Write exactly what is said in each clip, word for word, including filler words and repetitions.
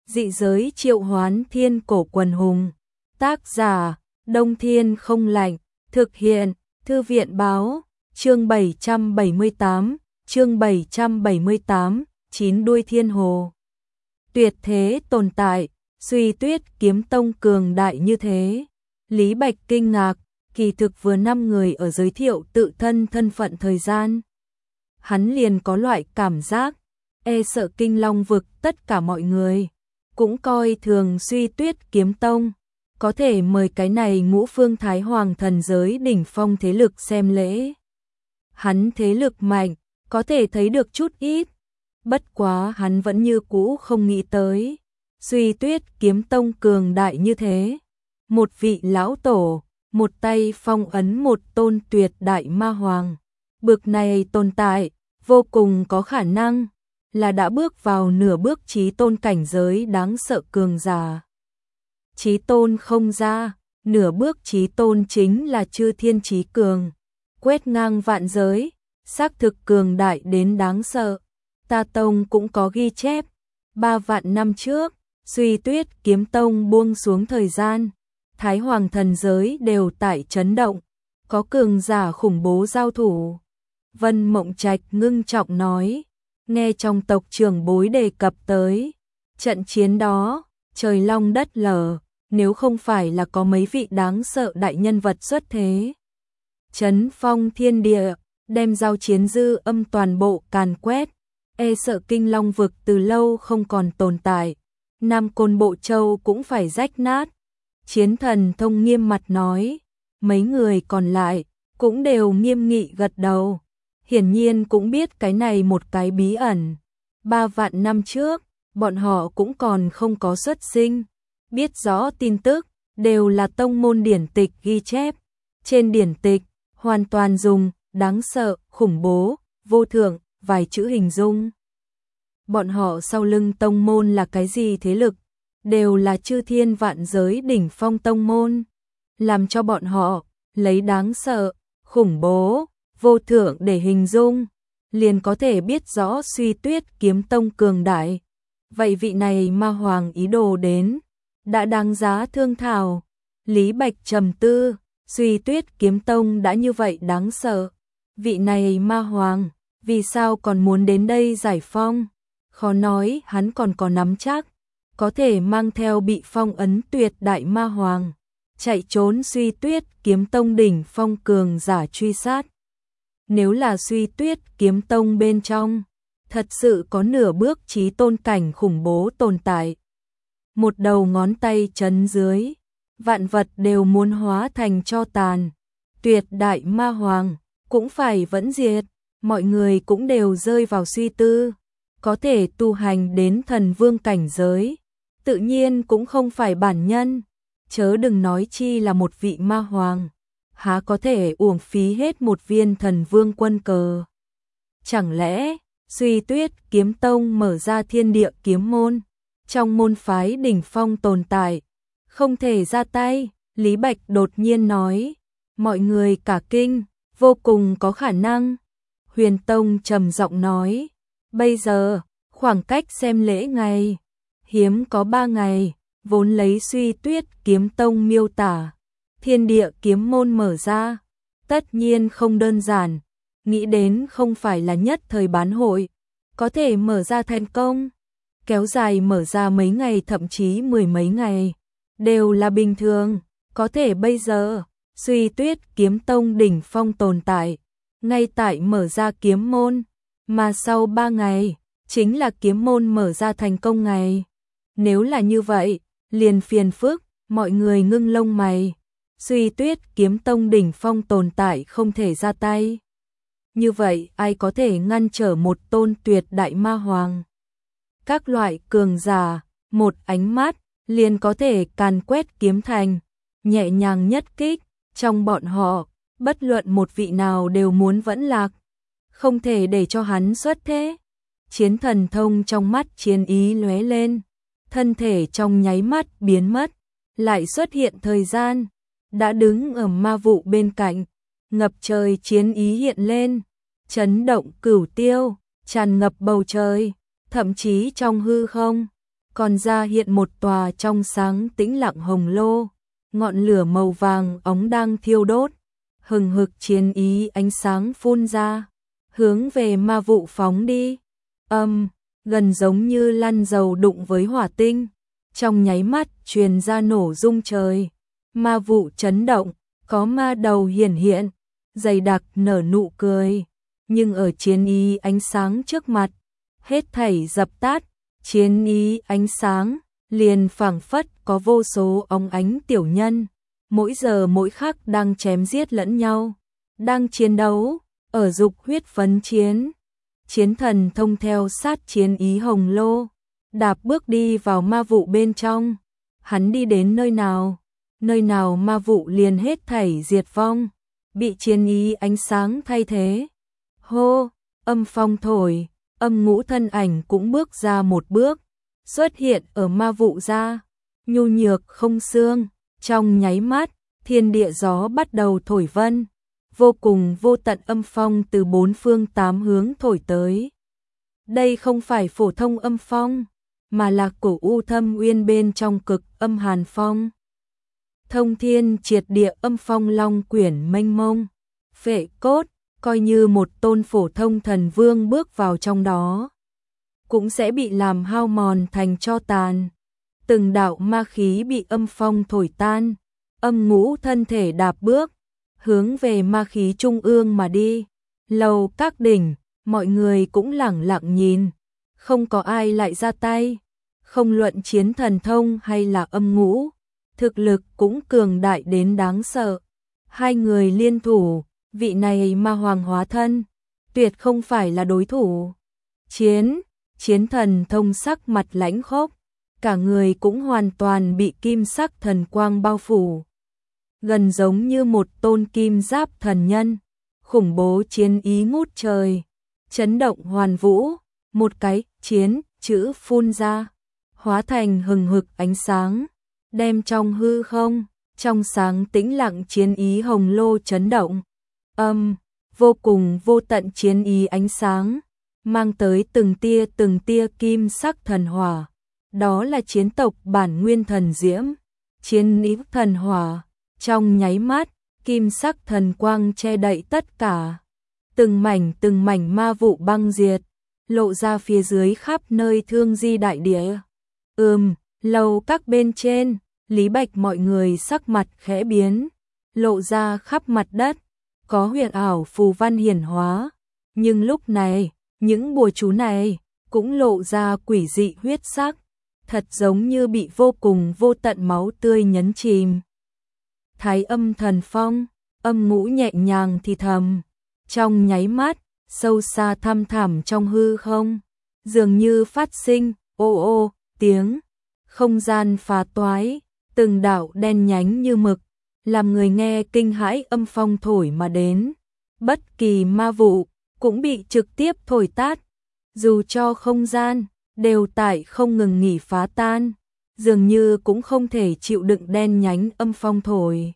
Dị giới triệu hoán thiên cổ quần hùng. Tác giả, Đông Thiên Không Lạnh. Thực hiện, Thư viện Báo. Chương bảy trăm bảy mươi tám, chương bảy trăm bảy mươi tám, chín đuôi thiên hồ. Tuyệt thế tồn tại, Suy Tuyết kiếm tông cường đại như thế. Lý Bạch kinh ngạc, kỳ thực vừa năm người ở giới thiệu tự thân thân phận thời gian. Hắn liền có loại cảm giác, e sợ Kinh Long vực tất cả mọi người cũng coi thường Suy Tuyết kiếm tông, có thể mời cái này ngũ phương thái hoàng thần giới đỉnh phong thế lực xem lễ. Hắn thế lực mạnh, có thể thấy được chút ít, bất quá hắn vẫn như cũ không nghĩ tới Suy Tuyết kiếm tông cường đại như thế. Một vị lão tổ, một tay phong ấn một tôn tuyệt đại ma hoàng, bực này tồn tại, vô cùng có khả năng là đã bước vào nửa bước chí tôn cảnh giới đáng sợ cường giả. Chí tôn không ra, nửa bước chí tôn chính là chư thiên chí cường, quét ngang vạn giới, xác thực cường đại đến đáng sợ. Ta tông cũng có ghi chép, ba vạn năm trước, Suy Tuyết kiếm tông buông xuống thời gian, Thái Hoàng thần giới đều tại chấn động, có cường giả khủng bố giao thủ. Vân Mộng Trạch ngưng trọng nói, nghe trong tộc trưởng bối đề cập tới trận chiến đó, trời long đất lở, nếu không phải là có mấy vị đáng sợ đại nhân vật xuất thế, chấn phong thiên địa, đem giao chiến dư âm toàn bộ càn quét, e sợ Kinh Long vực từ lâu không còn tồn tại, Nam Côn Bộ Châu cũng phải rách nát. Chiến Thần Thông nghiêm mặt nói, mấy người còn lại cũng đều nghiêm nghị gật đầu, hiển nhiên cũng biết cái này một cái bí ẩn. Ba vạn năm trước, bọn họ cũng còn không có xuất sinh, biết rõ tin tức, đều là tông môn điển tịch ghi chép. Trên điển tịch, hoàn toàn dùng đáng sợ, khủng bố, vô thượng, vài chữ hình dung. Bọn họ sau lưng tông môn là cái gì thế lực, đều là chư thiên vạn giới đỉnh phong tông môn, làm cho bọn họ lấy đáng sợ, khủng bố, vô thượng để hình dung, liền có thể biết rõ Suy Tuyết kiếm tông cường đại. Vậy vị này ma hoàng ý đồ đến, đã đáng giá thương thảo. Lý Bạch trầm tư, Suy Tuyết kiếm tông đã như vậy đáng sợ, vị này ma hoàng, vì sao còn muốn đến đây giải phong? Khó nói hắn còn có nắm chắc, có thể mang theo bị phong ấn tuyệt đại ma hoàng, chạy trốn Suy Tuyết kiếm tông đỉnh phong cường giả truy sát. Nếu là Suy Tuyết kiếm tông bên trong, thật sự có nửa bước chí tôn cảnh khủng bố tồn tại. Một đầu ngón tay chấn dưới, vạn vật đều muốn hóa thành tro tàn, tuyệt đại ma hoàng cũng phải vẫn diệt, mọi người cũng đều rơi vào suy tư, có thể tu hành đến thần vương cảnh giới, tự nhiên cũng không phải bản nhân, chớ đừng nói chi là một vị ma hoàng, há có thể uổng phí hết một viên thần vương quân cờ. Chẳng lẽ, Suy Tuyết kiếm tông mở ra thiên địa kiếm môn, trong môn phái đỉnh phong tồn tại, không thể ra tay, Lý Bạch đột nhiên nói, mọi người cả kinh, vô cùng có khả năng. Huyền Tông trầm giọng nói, bây giờ, khoảng cách xem lễ ngày, hiếm có ba ngày, vốn lấy Suy Tuyết kiếm tông miêu tả, thiên địa kiếm môn mở ra, tất nhiên không đơn giản, nghĩ đến không phải là nhất thời bán hội, có thể mở ra thành công, kéo dài mở ra mấy ngày thậm chí mười mấy ngày, đều là bình thường, có thể bây giờ, Suy Tuyết kiếm tông đỉnh phong tồn tại, ngay tại mở ra kiếm môn, mà sau ba ngày, chính là kiếm môn mở ra thành công ngày. Nếu là như vậy, liền phiền phức, mọi người ngưng lông mày, Suy Tuyết kiếm tông đỉnh phong tồn tại không thể ra tay. Như vậy, ai có thể ngăn trở một tôn tuyệt đại ma hoàng? Các loại cường giả, một ánh mắt, liền có thể càn quét kiếm thành, nhẹ nhàng nhất kích, trong bọn họ, bất luận một vị nào đều muốn vẫn lạc, không thể để cho hắn xuất thế. Chiến Thần Thông trong mắt chiến ý lóe lên, thân thể trong nháy mắt biến mất, lại xuất hiện thời gian, đã đứng ở ma vụ bên cạnh, ngập trời chiến ý hiện lên, chấn động cửu tiêu, tràn ngập bầu trời, thậm chí trong hư không, còn ra hiện một tòa trong sáng tĩnh lặng hồng lô, ngọn lửa màu vàng óng đang thiêu đốt, hừng hực chiến ý ánh sáng phun ra, hướng về ma vụ phóng đi. Âm, gần giống như lăn dầu đụng với hỏa tinh, trong nháy mắt truyền ra nổ rung trời, ma vụ chấn động, có ma đầu hiển hiện, dày đặc nở nụ cười, nhưng ở chiến ý ánh sáng trước mặt, hết thảy dập tắt, chiến ý ánh sáng, liền phảng phất có vô số óng ánh tiểu nhân, mỗi giờ mỗi khắc đang chém giết lẫn nhau, đang chiến đấu, ở dục huyết phấn chiến. Chiến thần thông theo sát chiến ý hồng lô, đạp bước đi vào ma vụ bên trong, hắn đi đến nơi nào, nơi nào ma vụ liền hết thảy diệt vong, bị chiến ý ánh sáng thay thế. Hô, âm phong thổi, âm ngũ thân ảnh cũng bước ra một bước, xuất hiện ở ma vụ ra, nhu nhược không xương, trong nháy mắt, thiên địa gió bắt đầu thổi vân, vô cùng vô tận âm phong từ bốn phương tám hướng thổi tới. Đây không phải phổ thông âm phong, mà là cổ u thâm uyên bên trong cực âm hàn phong. Thông thiên triệt địa âm phong long quyển mênh mông, phệ cốt, coi như một tôn phổ thông thần vương bước vào trong đó, cũng sẽ bị làm hao mòn thành tro tàn. Từng đạo ma khí bị âm phong thổi tan, âm ngũ thân thể đạp bước, hướng về ma khí trung ương mà đi. Lầu các đỉnh, mọi người cũng lẳng lặng nhìn, không có ai lại ra tay, không luận chiến thần thông hay là âm ngũ, thực lực cũng cường đại đến đáng sợ. Hai người liên thủ, vị này ma hoàng hóa thân, tuyệt không phải là đối thủ. Chiến, chiến thần thông sắc mặt lãnh khốc, cả người cũng hoàn toàn bị kim sắc thần quang bao phủ, gần giống như một tôn kim giáp thần nhân, khủng bố chiến ý ngút trời, chấn động hoàn vũ, một cái chiến chữ phun ra, hóa thành hừng hực ánh sáng, đem trong hư không, trong sáng tĩnh lặng chiến ý hồng lô chấn động. Âm, vô cùng vô tận chiến ý ánh sáng, mang tới từng tia từng tia kim sắc thần hỏa, đó là chiến tộc bản nguyên thần diễm, chiến ý thần hỏa, trong nháy mắt, kim sắc thần quang che đậy tất cả, từng mảnh từng mảnh ma vụ băng diệt, lộ ra phía dưới khắp nơi thương di đại địa. Ừm, lầu các bên trên, Lý Bạch mọi người sắc mặt khẽ biến, lộ ra khắp mặt đất, có huyền ảo phù văn hiển hóa, nhưng lúc này, những bùa chú này cũng lộ ra quỷ dị huyết sắc, thật giống như bị vô cùng vô tận máu tươi nhấn chìm. Thái âm thần phong, âm ngũ nhẹ nhàng thì thầm, trong nháy mắt, sâu xa thăm thẳm trong hư không, dường như phát sinh, ô ô, tiếng, không gian phá toái, từng đạo đen nhánh như mực, làm người nghe kinh hãi âm phong thổi mà đến, bất kỳ ma vụ cũng bị trực tiếp thổi tát, dù cho không gian đều tại không ngừng nghỉ phá tan, dường như cũng không thể chịu đựng đen nhánh âm phong thổi.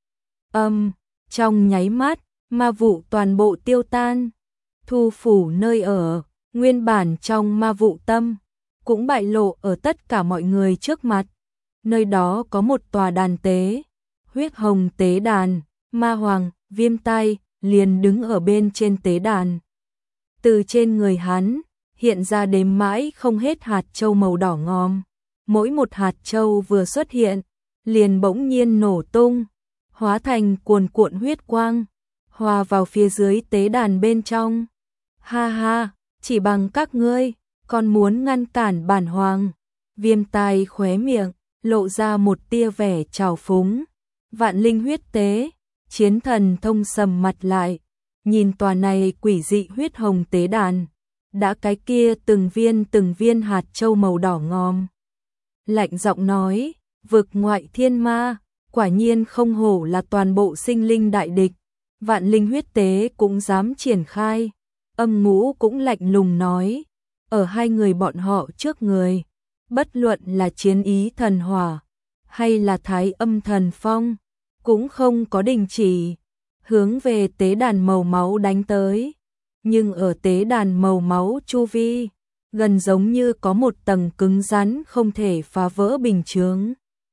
Âm, trong nháy mắt, ma vụ toàn bộ tiêu tan, thu phủ nơi ở, nguyên bản trong ma vụ tâm, cũng bại lộ ở tất cả mọi người trước mặt. Nơi đó có một tòa đàn tế, huyết hồng tế đàn, ma hoàng, viêm tai, liền đứng ở bên trên tế đàn. Từ trên người hắn, hiện ra đếm mãi không hết hạt châu màu đỏ ngòm. Mỗi một hạt châu vừa xuất hiện, liền bỗng nhiên nổ tung, hóa thành cuồn cuộn huyết quang, hòa vào phía dưới tế đàn bên trong. Ha ha, chỉ bằng các ngươi, còn muốn ngăn cản bản hoàng. Viêm tai khóe miệng, lộ ra một tia vẻ trào phúng. Vạn linh huyết tế, chiến thần thông sầm mặt lại, nhìn tòa này quỷ dị huyết hồng tế đàn, đã cái kia từng viên từng viên hạt châu màu đỏ ngòm. Lạnh giọng nói, vực ngoại thiên ma, quả nhiên không hổ là toàn bộ sinh linh đại địch, vạn linh huyết tế cũng dám triển khai. Âm ngũ cũng lạnh lùng nói, ở hai người bọn họ trước người, bất luận là chiến ý thần hỏa, hay là thái âm thần phong, cũng không có đình chỉ, hướng về tế đàn màu máu đánh tới. Nhưng ở tế đàn màu máu chu vi, gần giống như có một tầng cứng rắn không thể phá vỡ bình chướng.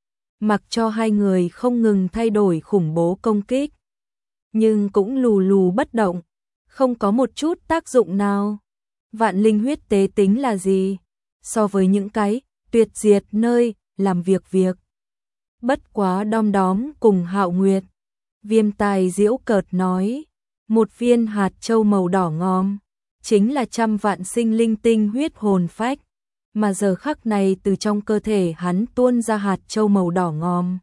Mặc cho hai người không ngừng thay đổi khủng bố công kích, nhưng cũng lù lù bất động, không có một chút tác dụng nào. Vạn linh huyết tế tính là gì? So với những cái tuyệt diệt nơi làm việc việc. Bất quá đom đóm cùng Hạo Nguyệt. Viêm Tài giễu cợt nói, một viên hạt châu màu đỏ ngòm, chính là trăm vạn sinh linh tinh huyết hồn phách, mà giờ khắc này từ trong cơ thể hắn tuôn ra hạt châu màu đỏ ngòm.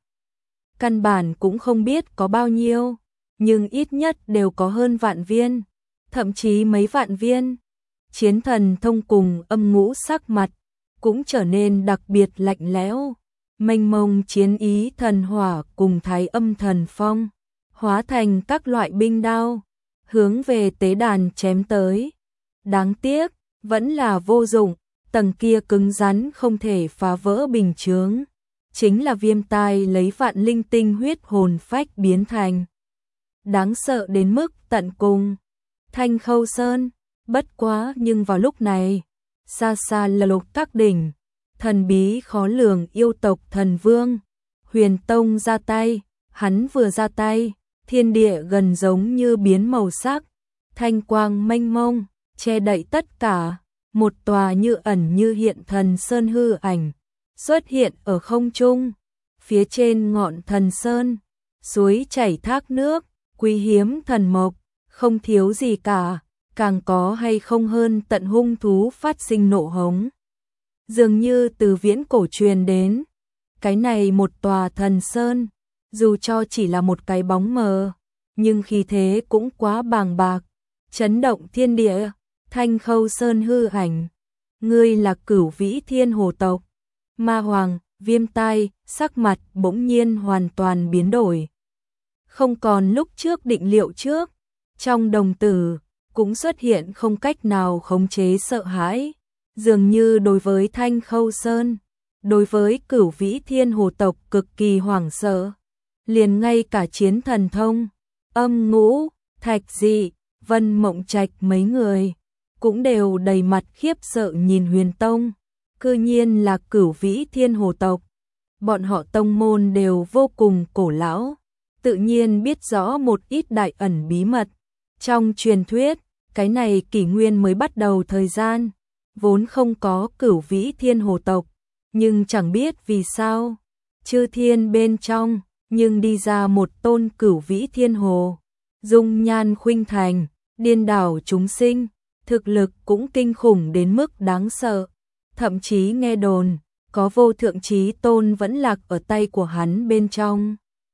Căn bản cũng không biết có bao nhiêu, nhưng ít nhất đều có hơn vạn viên, thậm chí mấy vạn viên. Chiến thần thông cùng âm ngũ sắc mặt cũng trở nên đặc biệt lạnh lẽo, mênh mông chiến ý thần hỏa cùng thái âm thần phong, hóa thành các loại binh đao, hướng về tế đàn chém tới. Đáng tiếc, vẫn là vô dụng, tầng kia cứng rắn không thể phá vỡ bình chướng, chính là Viêm Tai lấy vạn linh tinh huyết hồn phách biến thành. Đáng sợ đến mức tận cùng. Thanh Khâu Sơn, bất quá nhưng vào lúc này, xa xa là Lục Các đỉnh, thần bí khó lường yêu tộc thần vương, Huyền Tông ra tay, hắn vừa ra tay, thiên địa gần giống như biến màu sắc, thanh quang mênh mông, che đậy tất cả, một tòa như ẩn như hiện thần sơn hư ảnh, xuất hiện ở không trung, phía trên ngọn thần sơn, suối chảy thác nước, quý hiếm thần mộc, không thiếu gì cả, càng có hay không hơn tận hung thú phát sinh nộ hống. Dường như từ viễn cổ truyền đến, cái này một tòa thần sơn, dù cho chỉ là một cái bóng mờ, nhưng khí thế cũng quá bàng bạc, chấn động thiên địa. Thanh Khâu Sơn hư ảnh, ngươi là Cửu Vĩ Thiên Hồ tộc. Ma Hoàng, Viêm Tai, sắc mặt bỗng nhiên hoàn toàn biến đổi. Không còn lúc trước định liệu trước, trong đồng tử cũng xuất hiện không cách nào khống chế sợ hãi, dường như đối với Thanh Khâu Sơn, đối với Cửu Vĩ Thiên Hồ tộc cực kỳ hoảng sợ. Liền ngay cả chiến thần thông, âm ngũ, thạch dị, Vân Mộng Trạch mấy người cũng đều đầy mặt khiếp sợ nhìn Huyền Tông, cư nhiên là Cửu Vĩ Thiên Hồ tộc. Bọn họ tông môn đều vô cùng cổ lão, tự nhiên biết rõ một ít đại ẩn bí mật. Trong truyền thuyết, cái này kỷ nguyên mới bắt đầu thời gian, vốn không có Cửu Vĩ Thiên Hồ tộc, nhưng chẳng biết vì sao, chư thiên bên trong, nhưng đi ra một tôn Cửu Vĩ Thiên Hồ, dung nhan khuynh thành, điên đảo chúng sinh, thực lực cũng kinh khủng đến mức đáng sợ, thậm chí nghe đồn, có vô thượng chí tôn vẫn lạc ở tay của hắn bên trong.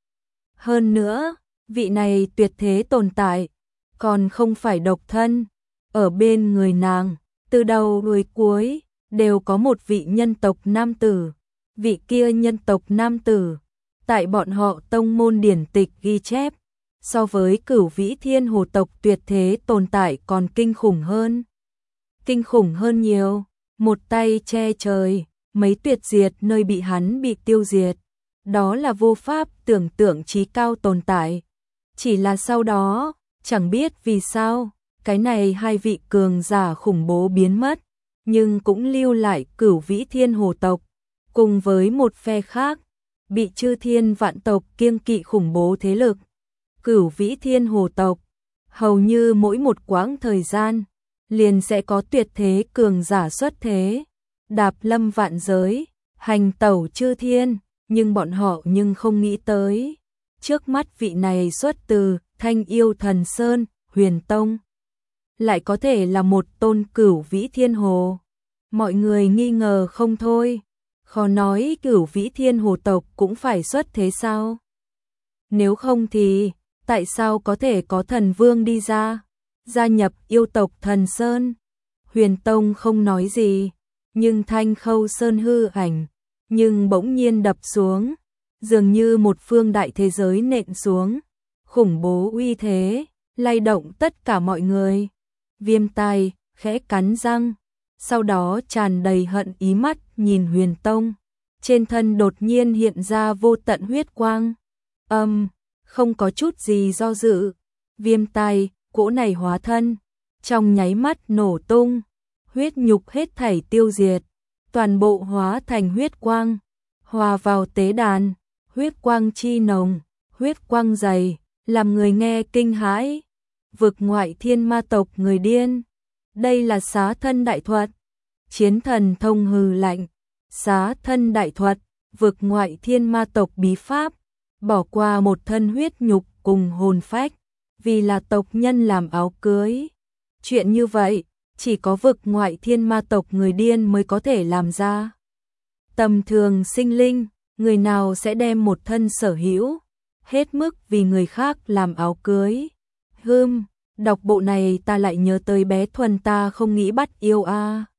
Hơn nữa, vị này tuyệt thế tồn tại, còn không phải độc thân, ở bên người nàng, từ đầu đuôi cuối, đều có một vị nhân tộc nam tử, vị kia nhân tộc nam tử, tại bọn họ tông môn điển tịch ghi chép, so với Cửu Vĩ Thiên Hồ tộc tuyệt thế tồn tại còn kinh khủng hơn. Kinh khủng hơn nhiều, một tay che trời, mấy tuyệt diệt nơi bị hắn bị tiêu diệt. Đó là vô pháp tưởng tượng trí cao tồn tại. Chỉ là sau đó, chẳng biết vì sao, cái này hai vị cường giả khủng bố biến mất, nhưng cũng lưu lại Cửu Vĩ Thiên Hồ tộc, cùng với một phe khác, bị chư thiên vạn tộc kiêng kỵ khủng bố thế lực. Cửu Vĩ Thiên Hồ tộc, hầu như mỗi một quãng thời gian, liền sẽ có tuyệt thế cường giả xuất thế, đạp lâm vạn giới, hành tẩu chư thiên, nhưng bọn họ nhưng không nghĩ tới. Trước mắt vị này xuất từ Thanh Yêu Thần Sơn, Huyền Tông, lại có thể là một tôn Cửu Vĩ Thiên Hồ. Mọi người nghi ngờ không thôi, khó nói Cửu Vĩ Thiên Hồ tộc cũng phải xuất thế sao? Nếu không thì, tại sao có thể có thần vương đi ra, gia nhập yêu tộc Thần Sơn? Huyền Tông không nói gì, nhưng Thanh Khâu Sơn hư ảnh, nhưng bỗng nhiên đập xuống, dường như một phương đại thế giới nện xuống, khủng bố uy thế, lay động tất cả mọi người. Viêm Tai khẽ cắn răng, sau đó tràn đầy hận ý mắt nhìn Huyền Tông, trên thân đột nhiên hiện ra vô tận huyết quang. Âm, um, không có chút gì do dự, Viêm Tai, cỗ này hóa thân, trong nháy mắt nổ tung, huyết nhục hết thảy tiêu diệt, toàn bộ hóa thành huyết quang, hòa vào tế đàn, huyết quang chi nồng, huyết quang dày, làm người nghe kinh hãi. Vực ngoại thiên ma tộc người điên, đây là xá thân đại thuật. Chiến thần thông hừ lạnh, xá thân đại thuật, vực ngoại thiên ma tộc bí pháp, bỏ qua một thân huyết nhục cùng hồn phách, vì là tộc nhân làm áo cưới. Chuyện như vậy, chỉ có vực ngoại thiên ma tộc người điên mới có thể làm ra. Tầm thường sinh linh, người nào sẽ đem một thân sở hữu, hết mức vì người khác làm áo cưới. Hừm, đọc bộ này ta lại nhớ tới bé Thuần ta không nghĩ bắt yêu a.